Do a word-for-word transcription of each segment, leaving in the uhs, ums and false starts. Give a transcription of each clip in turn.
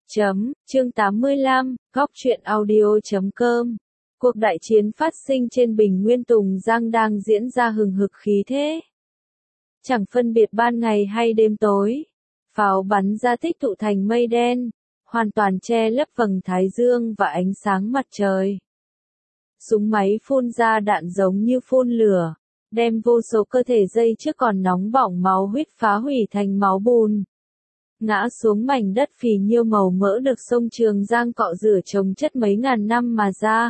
Chấm, chương tám mươi lăm, góc truyện audio chấm com. Cuộc đại chiến phát sinh trên bình nguyên Tùng Giang đang diễn ra hừng hực khí thế. Chẳng phân biệt ban ngày hay đêm tối. Pháo bắn ra tích tụ thành mây đen, hoàn toàn che lấp vầng thái dương và ánh sáng mặt trời. Súng máy phun ra đạn giống như phun lửa, đem vô số cơ thể dây trước còn nóng bỏng máu huyết phá hủy thành máu bùn. Ngã xuống mảnh đất phì nhiêu màu mỡ được sông Trường Giang cọ rửa trồng chất mấy ngàn năm mà ra.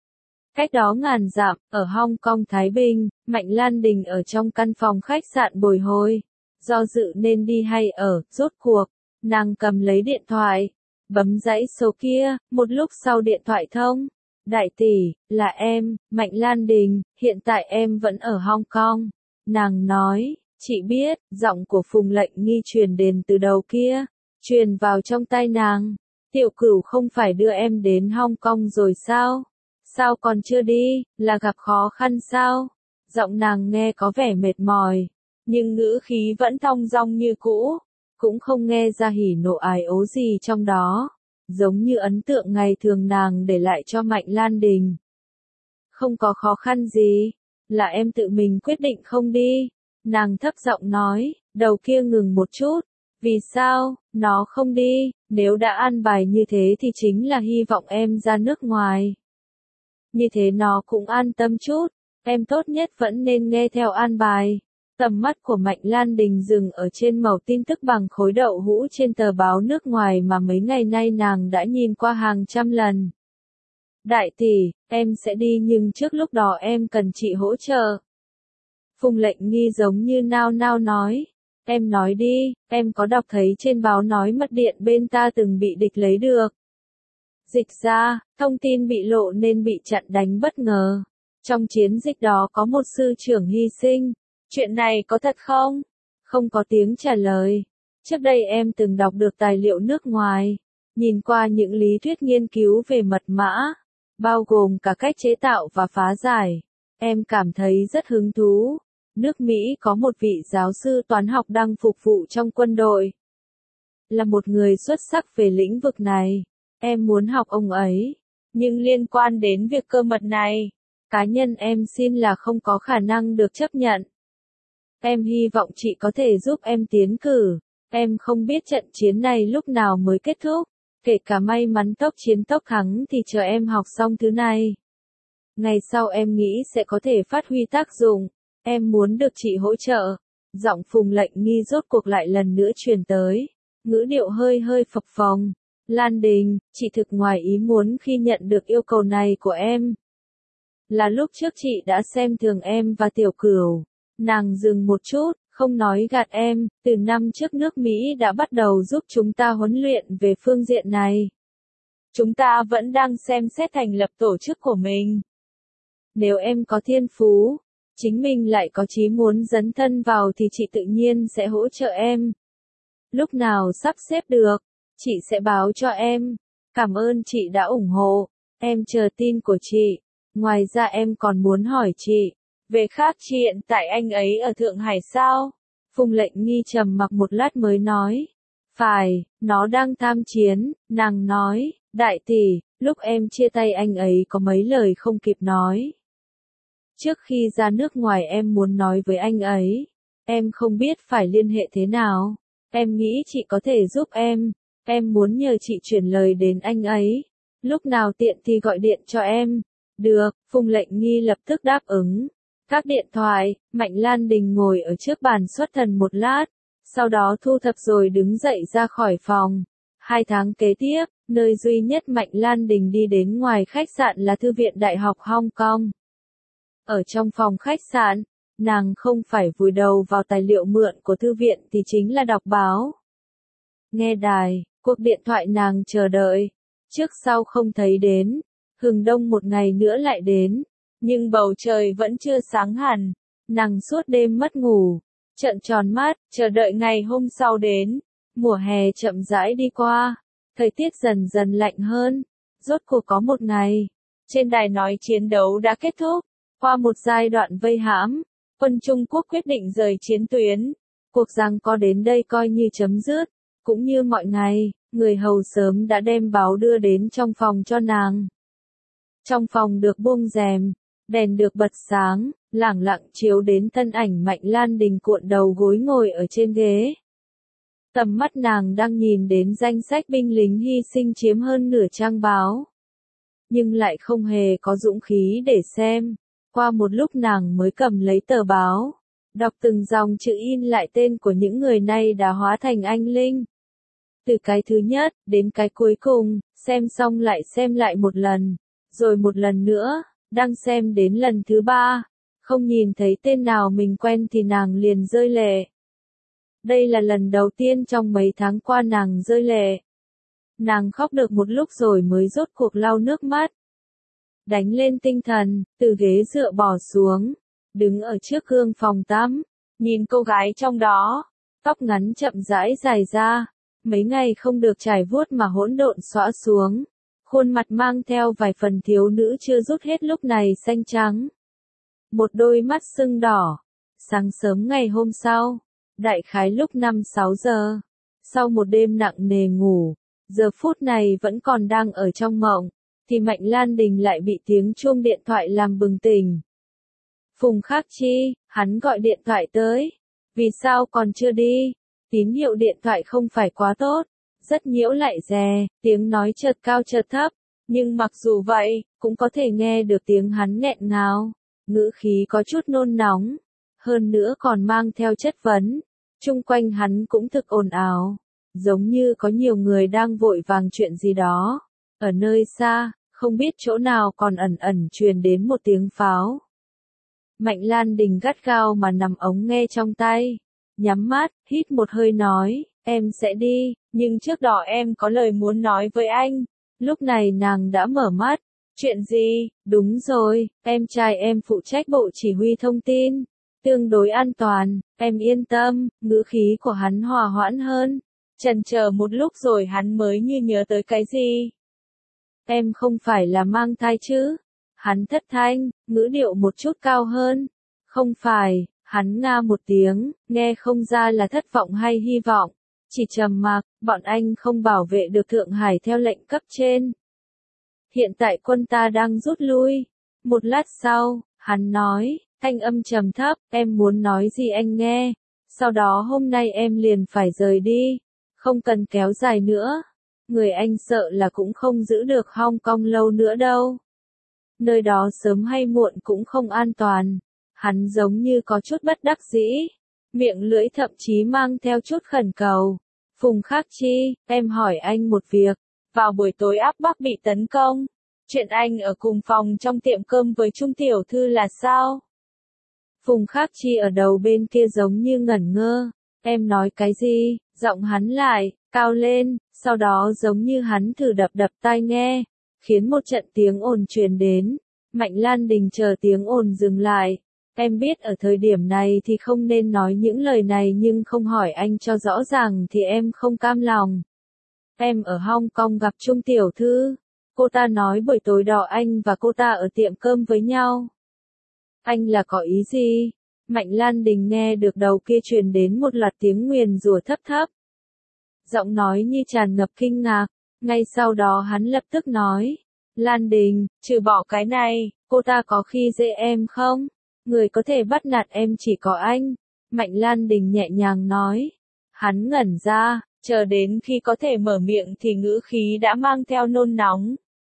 Cách đó ngàn dặm, ở Hong Kong Thái Bình, Mạnh Lan Đình ở trong căn phòng khách sạn bồi hồi. Do dự nên đi hay ở, rốt cuộc, nàng cầm lấy điện thoại, bấm dãy số kia, một lúc sau điện thoại thông. Đại tỷ, là em, Mạnh Lan Đình, hiện tại em vẫn ở Hong Kong. Nàng nói, chị biết, giọng của Phùng Lệnh Nghi truyền đến từ đầu kia, truyền vào trong tai nàng. Tiểu Cửu không phải đưa em đến Hong Kong rồi sao? Sao còn chưa đi, là gặp khó khăn sao? Giọng nàng nghe có vẻ mệt mỏi, nhưng ngữ khí vẫn thong dong như cũ, cũng không nghe ra hỉ nộ ái ố gì trong đó, giống như ấn tượng ngày thường nàng để lại cho Mạnh Lan Đình. Không có khó khăn gì, là em tự mình quyết định không đi. Nàng thấp giọng nói, đầu kia ngừng một chút. Vì sao, nó không đi, nếu đã an bài như thế thì chính là hy vọng em ra nước ngoài. Như thế nó cũng an tâm chút, em tốt nhất vẫn nên nghe theo an bài. Tầm mắt của Mạnh Lan Đình dừng ở trên mẩu tin tức bằng khối đậu hũ trên tờ báo nước ngoài mà mấy ngày nay nàng đã nhìn qua hàng trăm lần. Đại tỷ, em sẽ đi nhưng trước lúc đó em cần chị hỗ trợ. Phùng Lệnh Nghi giống như nao nao nói. Em nói đi, em có đọc thấy trên báo nói mật điện bên ta từng bị địch lấy được. Dịch ra, thông tin bị lộ nên bị chặn đánh bất ngờ. Trong chiến dịch đó có một sư trưởng hy sinh. Chuyện này có thật không? Không có tiếng trả lời. Trước đây em từng đọc được tài liệu nước ngoài, nhìn qua những lý thuyết nghiên cứu về mật mã, bao gồm cả cách chế tạo và phá giải. Em cảm thấy rất hứng thú. Nước Mỹ có một vị giáo sư toán học đang phục vụ trong quân đội. Là một người xuất sắc về lĩnh vực này. Em muốn học ông ấy. Nhưng liên quan đến việc cơ mật này, cá nhân em xin là không có khả năng được chấp nhận. Em hy vọng chị có thể giúp em tiến cử. Em không biết trận chiến này lúc nào mới kết thúc. Kể cả may mắn tốc chiến tốc thắng thì chờ em học xong thứ này. Ngày sau em nghĩ sẽ có thể phát huy tác dụng. Em muốn được chị hỗ trợ. Giọng Phùng Lệnh Nghi rốt cuộc lại lần nữa truyền tới. Ngữ điệu hơi hơi phập phồng. Lan Đình, chị thực ngoài ý muốn khi nhận được yêu cầu này của em. Là lúc trước chị đã xem thường em và Tiểu Cửu. Nàng dừng một chút, không nói gạt em, từ năm trước nước Mỹ đã bắt đầu giúp chúng ta huấn luyện về phương diện này. Chúng ta vẫn đang xem xét thành lập tổ chức của mình. Nếu em có thiên phú, chính mình lại có chí muốn dấn thân vào thì chị tự nhiên sẽ hỗ trợ em. Lúc nào sắp xếp được, chị sẽ báo cho em. Cảm ơn chị đã ủng hộ, em chờ tin của chị. Ngoài ra em còn muốn hỏi chị, về khác chuyện tại anh ấy ở Thượng Hải sao? Phùng Lệnh Nghi trầm mặc một lát mới nói. Phải, nó đang tham chiến, nàng nói, đại tỷ, lúc em chia tay anh ấy có mấy lời không kịp nói. Trước khi ra nước ngoài em muốn nói với anh ấy, em không biết phải liên hệ thế nào. Em nghĩ chị có thể giúp em, em muốn nhờ chị chuyển lời đến anh ấy. Lúc nào tiện thì gọi điện cho em. Được, Phùng Lệnh Nghi lập tức đáp ứng. Các điện thoại, Mạnh Lan Đình ngồi ở trước bàn xuất thần một lát, sau đó thu thập rồi đứng dậy ra khỏi phòng. Hai tháng kế tiếp, nơi duy nhất Mạnh Lan Đình đi đến ngoài khách sạn là Thư viện Đại học Hong Kong. Ở trong phòng khách sạn, nàng không phải vùi đầu vào tài liệu mượn của thư viện thì chính là đọc báo. Nghe đài, cuộc điện thoại nàng chờ đợi. Trước sau không thấy đến, hừng đông một ngày nữa lại đến. Nhưng bầu trời vẫn chưa sáng hẳn. Nàng suốt đêm mất ngủ, trợn tròn mắt, chờ đợi ngày hôm sau đến. Mùa hè chậm rãi đi qua, thời tiết dần dần lạnh hơn. Rốt cuộc có một ngày, trên đài nói chiến đấu đã kết thúc. Qua một giai đoạn vây hãm, quân Trung Quốc quyết định rời chiến tuyến. Cuộc giằng co đến đây coi như chấm dứt, cũng như mọi ngày, người hầu sớm đã đem báo đưa đến trong phòng cho nàng. Trong phòng được buông rèm, đèn được bật sáng, lẳng lặng chiếu đến thân ảnh Mạnh Lan Đình cuộn đầu gối ngồi ở trên ghế. Tầm mắt nàng đang nhìn đến danh sách binh lính hy sinh chiếm hơn nửa trang báo. Nhưng lại không hề có dũng khí để xem. Qua một lúc nàng mới cầm lấy tờ báo, đọc từng dòng chữ in lại tên của những người này đã hóa thành anh linh. Từ cái thứ nhất đến cái cuối cùng, xem xong lại xem lại một lần, rồi một lần nữa, đang xem đến lần thứ ba, không nhìn thấy tên nào mình quen thì nàng liền rơi lệ. Đây là lần đầu tiên trong mấy tháng qua nàng rơi lệ. Nàng khóc được một lúc rồi mới rốt cuộc lau nước mắt. Đánh lên tinh thần, từ ghế dựa bỏ xuống, đứng ở trước gương phòng tắm, nhìn cô gái trong đó, tóc ngắn chậm rãi dài ra, mấy ngày không được trải vuốt mà hỗn độn xõa xuống, khuôn mặt mang theo vài phần thiếu nữ chưa rút hết lúc này xanh trắng. Một đôi mắt sưng đỏ. Sáng sớm ngày hôm sau, đại khái lúc năm sáu giờ, sau một đêm nặng nề ngủ, giờ phút này vẫn còn đang ở trong mộng, thì Mạnh Lan Đình lại bị tiếng chuông điện thoại làm bừng tỉnh. Phùng Khắc Chi, hắn gọi điện thoại tới. Vì sao còn chưa đi? Tín hiệu điện thoại không phải quá tốt, rất nhiễu lại dè, tiếng nói chợt cao chợt thấp, nhưng mặc dù vậy, cũng có thể nghe được tiếng hắn nghẹn ngào, ngữ khí có chút nôn nóng, hơn nữa còn mang theo chất vấn. Chung quanh hắn cũng thực ồn ào, giống như có nhiều người đang vội vàng chuyện gì đó. Ở nơi xa, không biết chỗ nào còn ẩn ẩn truyền đến một tiếng pháo. Mạnh Lan Đình gắt gao mà nằm ống nghe trong tay, nhắm mắt, hít một hơi nói, em sẽ đi, nhưng trước đó em có lời muốn nói với anh. Lúc này nàng đã mở mắt. Chuyện gì? Đúng rồi, em trai em phụ trách bộ chỉ huy thông tin. Tương đối an toàn, em yên tâm, ngữ khí của hắn hòa hoãn hơn. Chần chờ một lúc rồi hắn mới như nhớ tới cái gì. Em không phải là mang thai chứ? Hắn thất thanh, ngữ điệu một chút cao hơn. Không phải, hắn nga một tiếng, nghe không ra là thất vọng hay hy vọng. Chỉ trầm mặc, bọn anh không bảo vệ được Thượng Hải theo lệnh cấp trên. Hiện tại quân ta đang rút lui. Một lát sau, hắn nói, thanh âm trầm thấp, em muốn nói gì anh nghe. Sau đó hôm nay em liền phải rời đi. Không cần kéo dài nữa. Người anh sợ là cũng không giữ được Hong Kong lâu nữa đâu. Nơi đó sớm hay muộn cũng không an toàn. Hắn giống như có chút bất đắc dĩ. Miệng lưỡi thậm chí mang theo chút khẩn cầu. Phùng Khắc Chi, em hỏi anh một việc. Vào buổi tối áp Bắc bị tấn công. Chuyện anh ở cùng phòng trong tiệm cơm với Trung tiểu thư là sao? Phùng Khắc Chi ở đầu bên kia giống như ngẩn ngơ. Em nói cái gì? Giọng hắn lại, cao lên, sau đó giống như hắn thử đập đập tai nghe, khiến một trận tiếng ồn truyền đến. Mạnh Lan Đình chờ tiếng ồn dừng lại. Em biết ở thời điểm này thì không nên nói những lời này nhưng không hỏi anh cho rõ ràng thì em không cam lòng. Em ở Hong Kong gặp Trung tiểu thư. Cô ta nói buổi tối đó anh và cô ta ở tiệm cơm với nhau. Anh là có ý gì? Mạnh Lan Đình nghe được đầu kia truyền đến một loạt tiếng nguyền rủa thấp thấp. Giọng nói như tràn ngập kinh ngạc. Ngay sau đó hắn lập tức nói. Lan Đình, trừ bỏ cái này, cô ta có khi dễ em không? Người có thể bắt nạt em chỉ có anh. Mạnh Lan Đình nhẹ nhàng nói. Hắn ngẩn ra, chờ đến khi có thể mở miệng thì ngữ khí đã mang theo nôn nóng.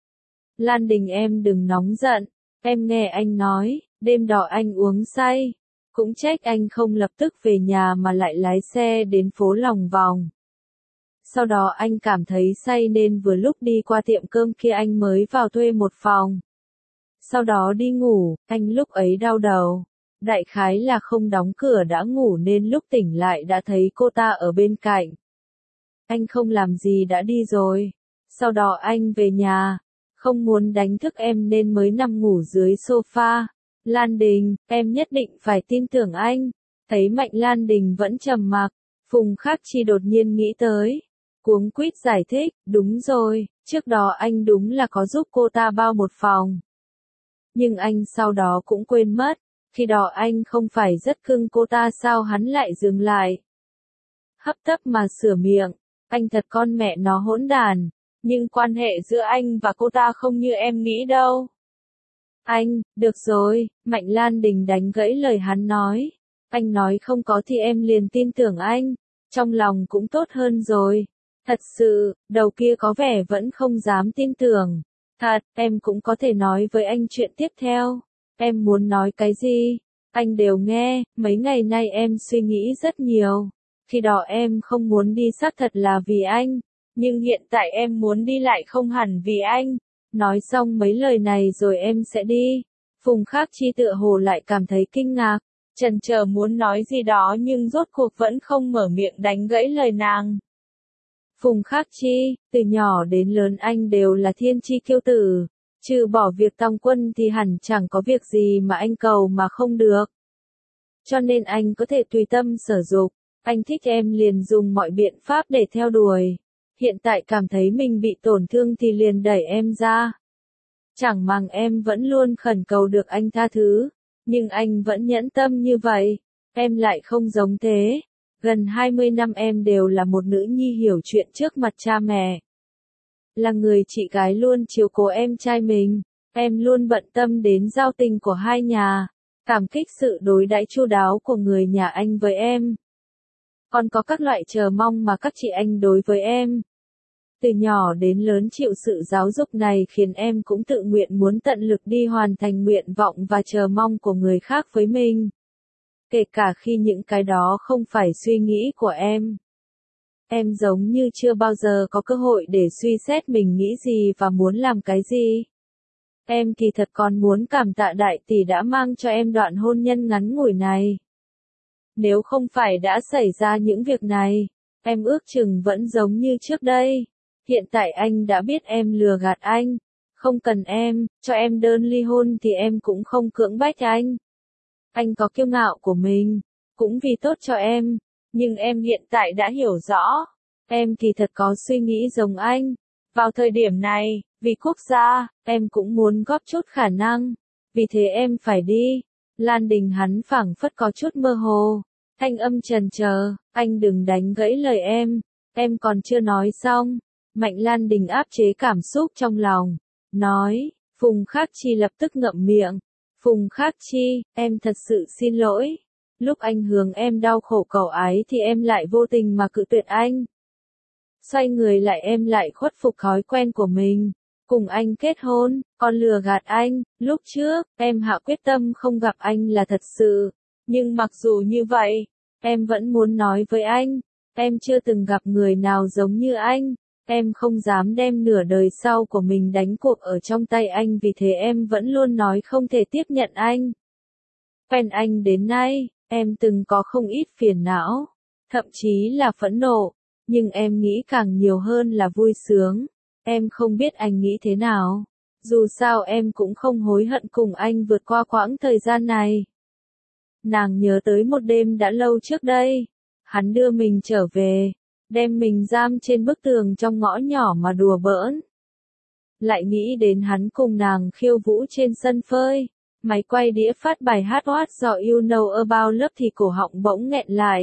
Lan Đình em đừng nóng giận. Em nghe anh nói, đêm đó anh uống say. Cũng trách anh không lập tức về nhà mà lại lái xe đến phố lòng vòng. Sau đó anh cảm thấy say nên vừa lúc đi qua tiệm cơm kia anh mới vào thuê một phòng. Sau đó đi ngủ, anh lúc ấy đau đầu. Đại khái là không đóng cửa đã ngủ nên lúc tỉnh lại đã thấy cô ta ở bên cạnh. Anh không làm gì đã đi rồi. Sau đó anh về nhà. Không muốn đánh thức em nên mới nằm ngủ dưới sofa. Lan Đình, em nhất định phải tin tưởng anh. Thấy Mạnh Lan Đình vẫn trầm mặc, Phùng Khắc Chi đột nhiên nghĩ tới. Cuống quýt giải thích, đúng rồi, trước đó anh đúng là có giúp cô ta bao một phòng. Nhưng anh sau đó cũng quên mất, khi đó anh không phải rất cưng cô ta sao hắn lại dừng lại. Hấp tấp mà sửa miệng, Anh thật con mẹ nó hỗn đàn, nhưng quan hệ giữa anh và cô ta không như em nghĩ đâu. Anh, được rồi, Mạnh Lan Đình đánh gãy lời hắn nói. Anh nói không có thì em liền tin tưởng anh, trong lòng cũng tốt hơn rồi. Thật sự, đầu kia có vẻ vẫn không dám tin tưởng. Thật, em cũng có thể nói với anh chuyện tiếp theo. Em muốn nói cái gì? Anh đều nghe, mấy ngày nay em suy nghĩ rất nhiều. Khi đó em không muốn đi xác thật là vì anh, nhưng hiện tại em muốn đi lại không hẳn vì anh. Nói xong mấy lời này rồi em sẽ đi. Phùng Khắc Chi tựa hồ lại cảm thấy kinh ngạc, chần chờ muốn nói gì đó nhưng rốt cuộc vẫn không mở miệng đánh gãy lời nàng. Phùng Khắc Chi, từ nhỏ đến lớn anh đều là thiên chi kiêu tử, trừ bỏ việc tòng quân thì hẳn chẳng có việc gì mà anh cầu mà không được. Cho nên anh có thể tùy tâm sở dục, anh thích em liền dùng mọi biện pháp để theo đuổi. Hiện tại cảm thấy mình bị tổn thương thì liền đẩy em ra. Chẳng màng em vẫn luôn khẩn cầu được anh tha thứ, nhưng anh vẫn nhẫn tâm như vậy. Em lại không giống thế. Gần hai mươi năm em đều là một nữ nhi hiểu chuyện trước mặt cha mẹ. Là người chị gái luôn chiếu cố em trai mình. Em luôn bận tâm đến giao tình của hai nhà. Cảm kích sự đối đãi chu đáo của người nhà anh với em. Còn có các loại chờ mong mà các chị anh đối với em. Từ nhỏ đến lớn chịu sự giáo dục này khiến em cũng tự nguyện muốn tận lực đi hoàn thành nguyện vọng và chờ mong của người khác với mình. Kể cả khi những cái đó không phải suy nghĩ của em. Em giống như chưa bao giờ có cơ hội để suy xét mình nghĩ gì và muốn làm cái gì. Em kỳ thật còn muốn cảm tạ đại tỷ đã mang cho em đoạn hôn nhân ngắn ngủi này. Nếu không phải đã xảy ra những việc này, em ước chừng vẫn giống như trước đây. Hiện tại anh đã biết em lừa gạt anh. Không cần em, cho em đơn ly hôn thì em cũng không cưỡng bách anh. Anh có kiêu ngạo của mình, cũng vì tốt cho em. Nhưng em hiện tại đã hiểu rõ. Em kỳ thật có suy nghĩ giống anh. Vào thời điểm này, vì quốc gia, em cũng muốn góp chút khả năng. Vì thế em phải đi. Lan Đình hắn phảng phất có chút mơ hồ. Thanh âm trần chờ, anh đừng đánh gãy lời em. Em còn chưa nói xong. Mạnh Lan Đình áp chế cảm xúc trong lòng. Nói, Phùng Khắc Chi lập tức ngậm miệng. Phùng Khắc Chi, em thật sự xin lỗi. Lúc anh hướng em đau khổ cầu ái thì em lại vô tình mà cự tuyệt anh. Xoay người lại em lại khuất phục thói quen của mình. Cùng anh kết hôn, còn lừa gạt anh. Lúc trước, em hạ quyết tâm không gặp anh là thật sự. Nhưng mặc dù như vậy, em vẫn muốn nói với anh. Em chưa từng gặp người nào giống như anh. Em không dám đem nửa đời sau của mình đánh cuộc ở trong tay anh vì thế em vẫn luôn nói không thể tiếp nhận anh. Quen anh đến nay, em từng có không ít phiền não, thậm chí là phẫn nộ, nhưng em nghĩ càng nhiều hơn là vui sướng. Em không biết anh nghĩ thế nào. Dù sao em cũng không hối hận cùng anh vượt qua quãng thời gian này. Nàng nhớ tới một đêm đã lâu trước đây. Hắn đưa mình trở về. Đem mình giam trên bức tường trong ngõ nhỏ mà đùa bỡn. Lại nghĩ đến hắn cùng nàng khiêu vũ trên sân phơi. Máy quay đĩa phát bài hát What Do You Know About Love thì cổ họng bỗng nghẹn lại.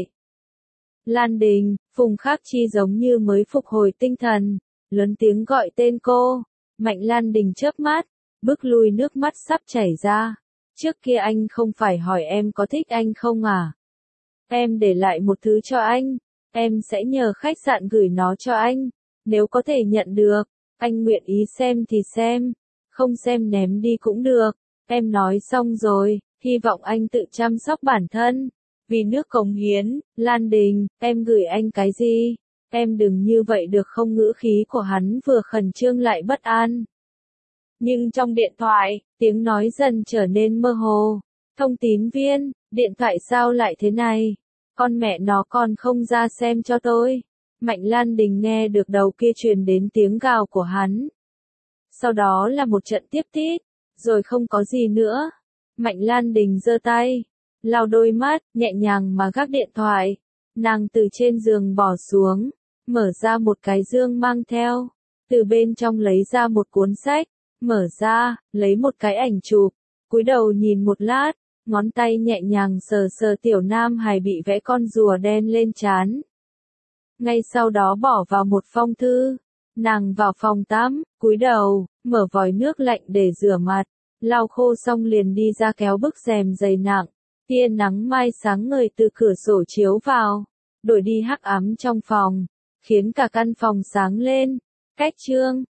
Lan Đình, Phùng Khắc Chi giống như mới phục hồi tinh thần. Lớn tiếng gọi tên cô. Mạnh Lan Đình chớp mắt. Bước lui nước mắt sắp chảy ra. Trước kia anh không phải hỏi em có thích anh không à? Em để lại một thứ cho anh. Em sẽ nhờ khách sạn gửi nó cho anh. Nếu có thể nhận được, anh nguyện ý xem thì xem. Không xem ném đi cũng được. Em nói xong rồi, hy vọng anh tự chăm sóc bản thân. Vì nước cống hiến, Lan Đình, em gửi anh cái gì? Em đừng như vậy được không? Ngữ khí của hắn vừa khẩn trương lại bất an. Nhưng trong điện thoại, tiếng nói dần trở nên mơ hồ. Thông tín viên, điện thoại sao lại thế này? Con mẹ nó còn không ra xem cho tôi. Mạnh Lan Đình nghe được đầu kia truyền đến tiếng gào của hắn. Sau đó là một trận tiếp tít, rồi không có gì nữa. Mạnh Lan Đình giơ tay, lau đôi mắt, nhẹ nhàng mà gác điện thoại. Nàng từ trên giường bỏ xuống, mở ra một cái dương mang theo. Từ bên trong lấy ra một cuốn sách, mở ra, lấy một cái ảnh chụp, cúi đầu nhìn một lát. Ngón tay nhẹ nhàng sờ sờ tiểu nam hài bị vẽ con rùa đen lên trán. ngay sau đó bỏ vào một phong thư. Nàng vào phòng tắm, cúi đầu, mở vòi nước lạnh để rửa mặt, lau khô xong liền đi ra kéo bức rèm dày nặng. Tia nắng mai sáng ngời từ cửa sổ chiếu vào, đổi đi hắc ám trong phòng, khiến cả căn phòng sáng lên. Cách chương